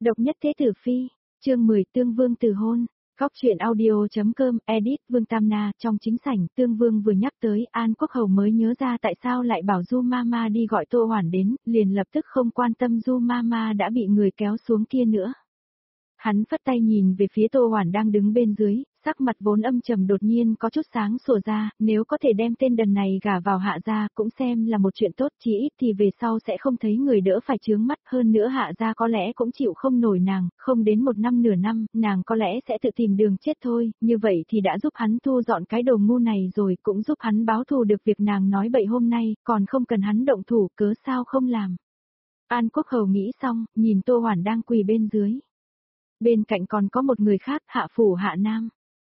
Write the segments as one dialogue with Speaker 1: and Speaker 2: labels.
Speaker 1: Độc nhất thế tử phi, chương 10 Tương Vương từ hôn. Góc truyện audio.com, edit Vương Tam Na. Trong chính sảnh, Tương Vương vừa nhắc tới An Quốc Hầu mới nhớ ra tại sao lại bảo Du Mama đi gọi Tô Hoản đến, liền lập tức không quan tâm Du Mama đã bị người kéo xuống kia nữa. Hắn phất tay nhìn về phía Tô Hoản đang đứng bên dưới, sắc mặt vốn âm trầm đột nhiên có chút sáng sủa ra, nếu có thể đem tên đần này gả vào Hạ gia cũng xem là một chuyện tốt, chí ít thì về sau sẽ không thấy người đỡ phải chướng mắt, hơn nữa Hạ gia có lẽ cũng chịu không nổi nàng, không đến một năm nửa năm, nàng có lẽ sẽ tự tìm đường chết thôi, như vậy thì đã giúp hắn thu dọn cái đồ ngu này rồi, cũng giúp hắn báo thù được việc nàng nói bậy hôm nay, còn không cần hắn động thủ, cớ sao không làm. An Quốc Hầu nghĩ xong, nhìn Tô Hoản đang quỳ bên dưới. Bên cạnh còn có một người khác, Hạ Phủ Hạ Nam.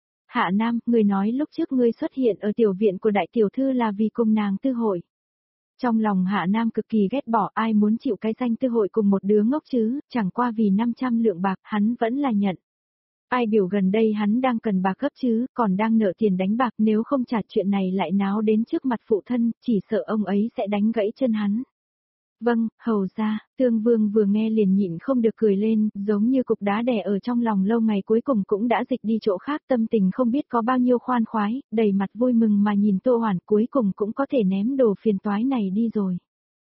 Speaker 1: Hạ Nam, người nói lúc trước ngươi xuất hiện ở tiểu viện của đại tiểu thư là vì cùng nàng tư hội. Trong lòng Hạ Nam cực kỳ ghét bỏ, ai muốn chịu cái danh tư hội cùng một đứa ngốc chứ, chẳng qua vì 500 lượng bạc, hắn vẫn là nhận. Ai biểu gần đây hắn đang cần bạc gấp chứ, còn đang nợ tiền đánh bạc, nếu không trả chuyện này lại náo đến trước mặt phụ thân, chỉ sợ ông ấy sẽ đánh gãy chân hắn. Vâng, hầu ra, Tương Vương vừa nghe liền nhịn không được cười lên, giống như cục đá đè ở trong lòng lâu ngày cuối cùng cũng đã dịch đi chỗ khác, tâm tình không biết có bao nhiêu khoan khoái, đầy mặt vui mừng mà nhìn Tô Hoản, cuối cùng cũng có thể ném đồ phiền toái này đi rồi.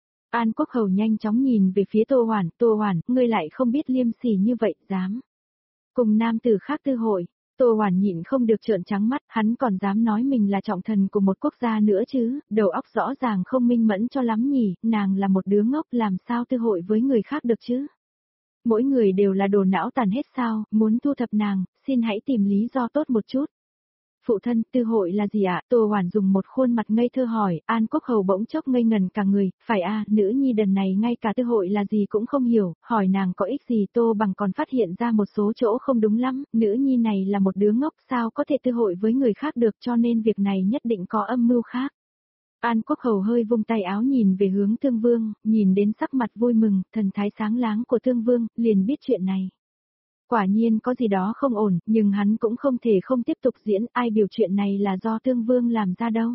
Speaker 1: An Quốc Hầu nhanh chóng nhìn về phía Tô Hoản, ngươi lại không biết liêm sỉ như vậy, dám cùng nam tử khác tư hội. Tô Hoản nhịn không được trợn trắng mắt, hắn còn dám nói mình là trọng thần của một quốc gia nữa chứ, đầu óc rõ ràng không minh mẫn cho lắm nhỉ, nàng là một đứa ngốc làm sao tư hội với người khác được chứ. Mỗi người đều là đồ não tàn hết sao, muốn thu thập nàng, xin hãy tìm lý do tốt một chút. Phụ thân, tư hội là gì ạ? Tô Hoản dùng một khuôn mặt ngây thơ hỏi, An Quốc Hầu bỗng chốc ngây ngần cả người, phải nữ nhi đần này ngay cả tư hội là gì cũng không hiểu, hỏi nàng có ích gì. Tô Bằng còn phát hiện ra một số chỗ không đúng lắm, nữ nhi này là một đứa ngốc sao có thể tư hội với người khác được, cho nên việc này nhất định có âm mưu khác. An Quốc Hầu hơi vung tay áo nhìn về hướng Tương Vương, nhìn đến sắc mặt vui mừng, thần thái sáng láng của Tương Vương, liền biết chuyện này. Quả nhiên có gì đó không ổn, nhưng hắn cũng không thể không tiếp tục diễn, ai biểu chuyện này là do Tương Vương làm ra đâu.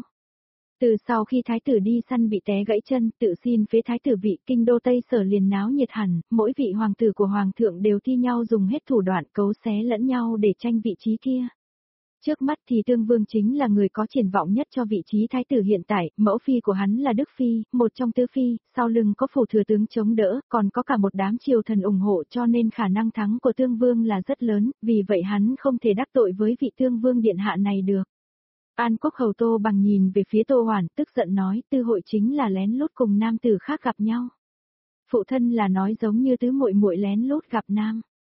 Speaker 1: Từ sau khi thái tử đi săn bị té gãy chân, tự xin phế thái tử vị, kinh đô Tây Sở liền náo nhiệt hẳn, mỗi vị hoàng tử của hoàng thượng đều thi nhau dùng hết thủ đoạn cấu xé lẫn nhau để tranh vị trí kia. Trước mắt thì Tương Vương chính là người có triển vọng nhất cho vị trí thái tử hiện tại, mẫu phi của hắn là Đức Phi, một trong tứ phi, sau lưng có phủ thừa tướng chống đỡ, còn có cả một đám triều thần ủng hộ, cho nên khả năng thắng của Tương Vương là rất lớn, vì vậy hắn không thể đắc tội với vị Tương Vương điện hạ này được. An Quốc Hầu Tô Bằng nhìn về phía Tô Hoản, tức giận nói, tư hội chính là lén lút cùng nam tử khác gặp nhau. Phụ thân là nói giống như tứ muội muội lén lút gặp nam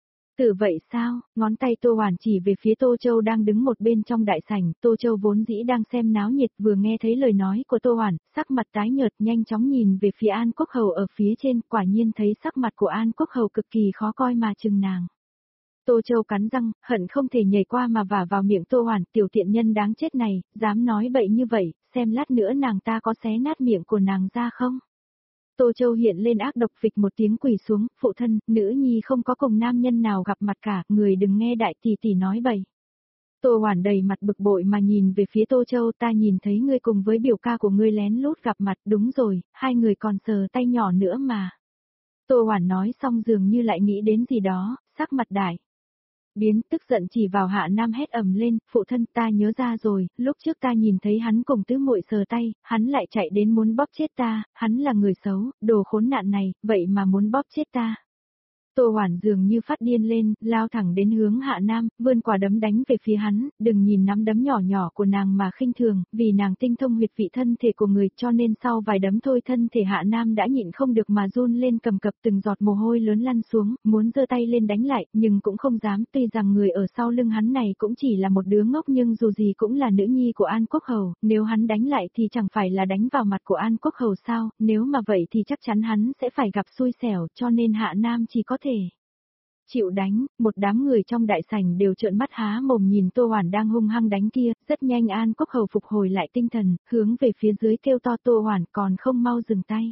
Speaker 1: tử vậy sao? Ngón tay Tô Hoản chỉ về phía Tô Châu đang đứng một bên trong đại sảnh, Tô Châu vốn dĩ đang xem náo nhiệt, vừa nghe thấy lời nói của Tô Hoản, sắc mặt tái nhợt, nhanh chóng nhìn về phía An Quốc Hầu ở phía trên, quả nhiên thấy sắc mặt của An Quốc Hầu cực kỳ khó coi mà chừng nàng. Tô Châu cắn răng, hận không thể nhảy qua mà vả vào miệng Tô Hoản, tiểu tiện nhân đáng chết này, dám nói bậy như vậy, xem lát nữa nàng ta có xé nát miệng của nàng ra không? Tô Châu hiện lên ác độc, phịch một tiếng quỳ xuống, phụ thân, nữ nhi không có cùng nam nhân nào gặp mặt cả, người đừng nghe đại tỷ tỷ nói bậy. Tô Hoản đầy mặt bực bội mà nhìn về phía Tô Châu, ta nhìn thấy ngươi cùng với biểu ca của ngươi lén lút gặp mặt, đúng rồi, hai người còn sờ tay nhỏ nữa mà. Tô Hoản nói xong dường như lại nghĩ đến gì đó, sắc mặt đại biến, tức giận chỉ vào Hạ Nam hét ầm lên, phụ thân, ta nhớ ra rồi, lúc trước ta nhìn thấy hắn cùng tứ muội sờ tay, hắn lại chạy đến muốn bóp chết ta, hắn là người xấu, đồ khốn nạn này, vậy mà muốn bóp chết ta. Tô Hoản dường như phát điên lên, lao thẳng đến hướng Hạ Nam, vươn quả đấm đánh về phía hắn, đừng nhìn nắm đấm nhỏ nhỏ của nàng mà khinh thường, vì nàng tinh thông huyệt vị thân thể của người, cho nên sau vài đấm thôi thân thể Hạ Nam đã nhịn không được mà run lên cầm cập, từng giọt mồ hôi lớn lăn xuống, muốn giơ tay lên đánh lại, nhưng cũng không dám, tuy rằng người ở sau lưng hắn này cũng chỉ là một đứa ngốc nhưng dù gì cũng là nữ nhi của An Quốc Hầu, nếu hắn đánh lại thì chẳng phải là đánh vào mặt của An Quốc Hầu sao, nếu mà vậy thì chắc chắn hắn sẽ phải gặp xui xẻo, cho nên Hạ Nam chỉ có thể chịu đánh. Một đám người trong đại sảnh đều trợn mắt há mồm nhìn Tô Hoản đang hung hăng đánh kia, rất nhanh An Quốc Hầu phục hồi lại tinh thần, hướng về phía dưới kêu to, Tô Hoản còn không mau dừng tay.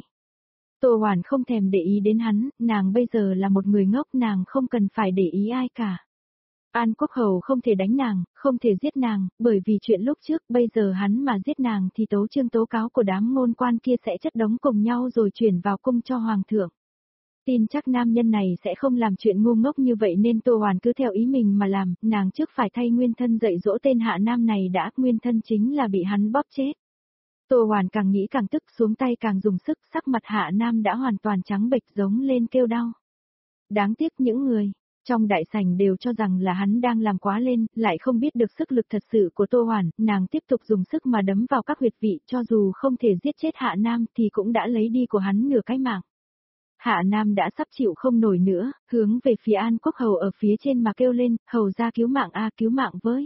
Speaker 1: Tô Hoản không thèm để ý đến hắn, nàng bây giờ là một người ngốc, nàng không cần phải để ý ai cả. An Quốc Hầu không thể đánh nàng, không thể giết nàng, bởi vì chuyện lúc trước, bây giờ hắn mà giết nàng thì tấu chương tố cáo của đám ngôn quan kia sẽ chất đống cùng nhau rồi chuyển vào cung cho hoàng thượng. Tin chắc nam nhân này sẽ không làm chuyện ngu ngốc như vậy nên Tô Hoàn cứ theo ý mình mà làm, nàng trước phải thay Nguyên Thân dạy dỗ tên Hạ Nam này đã, Nguyên Thân chính là bị hắn bóp chết. Tô Hoàn càng nghĩ càng tức, xuống tay càng dùng sức, sắc mặt Hạ Nam đã hoàn toàn trắng bệch giống lên kêu đau. Đáng tiếc những người trong đại sảnh đều cho rằng là hắn đang làm quá lên, lại không biết được sức lực thật sự của Tô Hoàn, nàng tiếp tục dùng sức mà đấm vào các huyệt vị, cho dù không thể giết chết Hạ Nam thì cũng đã lấy đi của hắn nửa cái mạng. Hạ Nam đã sắp chịu không nổi nữa, hướng về phía An Quốc Hầu ở phía trên mà kêu lên, hầu ra cứu mạng a, cứu mạng với.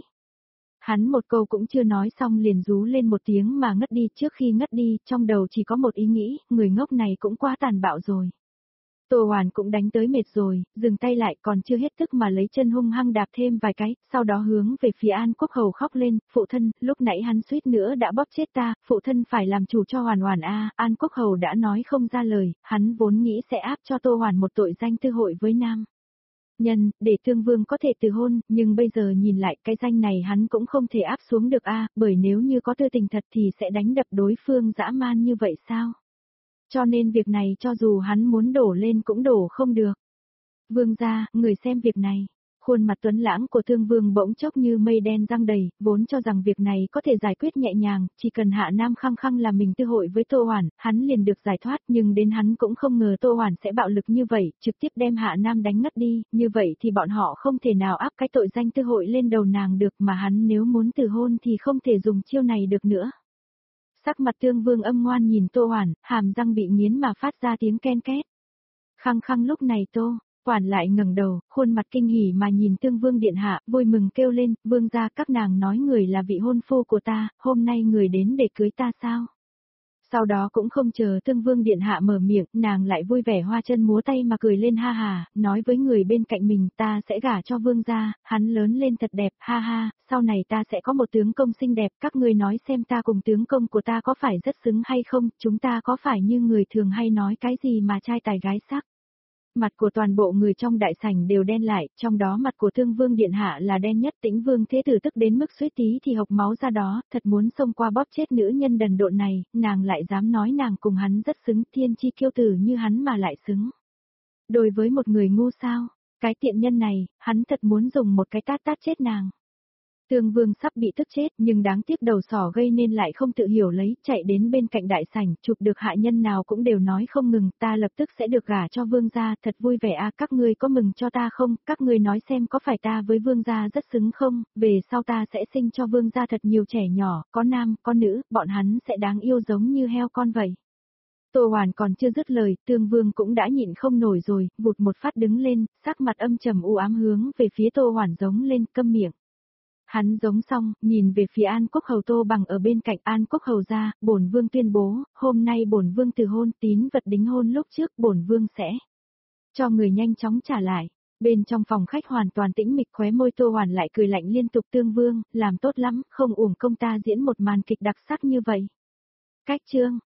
Speaker 1: Hắn một câu cũng chưa nói xong liền rú lên một tiếng mà ngất đi, trước khi ngất đi, trong đầu chỉ có một ý nghĩ, người ngốc này cũng quá tàn bạo rồi. Tô Hoàn cũng đánh tới mệt rồi, dừng tay lại còn chưa hết tức mà lấy chân hung hăng đạp thêm vài cái, sau đó hướng về phía An Quốc Hầu khóc lên, phụ thân, lúc nãy hắn suýt nữa đã bóp chết ta, phụ thân phải làm chủ cho Hoàn Hoàn a. An Quốc Hầu đã nói không ra lời, hắn vốn nghĩ sẽ áp cho Tô Hoàn một tội danh tư hội với nam nhân, để Tương Vương có thể từ hôn, nhưng bây giờ nhìn lại cái danh này hắn cũng không thể áp xuống được a, bởi nếu như có tư tình thật thì sẽ đánh đập đối phương dã man như vậy sao? Cho nên việc này cho dù hắn muốn đổ lên cũng đổ không được. Vương gia, người xem việc này. Khuôn mặt tuấn lãng của Thương Vương bỗng chốc như mây đen giăng đầy, vốn cho rằng việc này có thể giải quyết nhẹ nhàng, chỉ cần Hạ Nam khăng khăng là mình tư hội với Tô Hoàn, hắn liền được giải thoát, nhưng đến hắn cũng không ngờ Tô Hoàn sẽ bạo lực như vậy, trực tiếp đem Hạ Nam đánh ngất đi, như vậy thì bọn họ không thể nào áp cái tội danh tư hội lên đầu nàng được, mà hắn nếu muốn từ hôn thì không thể dùng chiêu này được nữa. Sắc mặt Thương Vương âm ngoan nhìn Tô Hoàn, hàm răng bị nghiến mà phát ra tiếng ken két. Khăng khăng lúc này Tô Hoàn lại ngẩng đầu, khuôn mặt kinh hỉ mà nhìn Tương Vương điện hạ, vui mừng kêu lên, vương gia các nàng nói người là vị hôn phu của ta, hôm nay người đến để cưới ta sao? Sau đó cũng không chờ Tương Vương điện hạ mở miệng, nàng lại vui vẻ hoa chân múa tay mà cười lên ha ha, nói với người bên cạnh mình, ta sẽ gả cho vương gia, hắn lớn lên thật đẹp, ha ha, sau này ta sẽ có một tướng công xinh đẹp, các ngươi nói xem ta cùng tướng công của ta có phải rất xứng hay không, chúng ta có phải như người thường hay nói cái gì mà trai tài gái sắc. Mặt của toàn bộ người trong đại sảnh đều đen lại, trong đó mặt của Thương Vương điện hạ là đen nhất, Tĩnh Vương thế tử tức đến mức suýt tí thì hộc máu ra đó, thật muốn xông qua bóp chết nữ nhân đần độn này, nàng lại dám nói nàng cùng hắn rất xứng, thiên chi kiêu tử như hắn mà lại xứng. Đối với một người ngu sao, cái tiện nhân này, hắn thật muốn dùng một cái tát tát chết nàng. Tương Vương sắp bị tức chết nhưng đáng tiếc đầu sỏ gây nên lại không tự hiểu lấy, chạy đến bên cạnh đại sảnh, chụp được hạ nhân nào cũng đều nói không ngừng, ta lập tức sẽ được gả cho vương gia, thật vui vẻ a, các ngươi có mừng cho ta không, các ngươi nói xem có phải ta với vương gia rất xứng không, về sau ta sẽ sinh cho vương gia thật nhiều trẻ nhỏ, có nam, có nữ, bọn hắn sẽ đáng yêu giống như heo con vậy. Tô Hoàn còn chưa dứt lời, Tương Vương cũng đã nhịn không nổi rồi, vụt một phát đứng lên, sắc mặt âm trầm u ám hướng về phía Tô Hoàn giống lên, câm miệng. Hắn giống xong, nhìn về phía An Quốc Hầu Tô Bằng ở bên cạnh. An Quốc Hầu ra, bổn vương tuyên bố, hôm nay bổn vương từ hôn, tín vật đính hôn lúc trước bổn vương sẽ cho người nhanh chóng trả lại. Bên trong phòng khách hoàn toàn tĩnh mịch, khóe môi Tô Hoàn lại cười lạnh liên tục. Tương Vương, làm tốt lắm, không uổng công ta diễn một màn kịch đặc sắc như vậy. Cách chương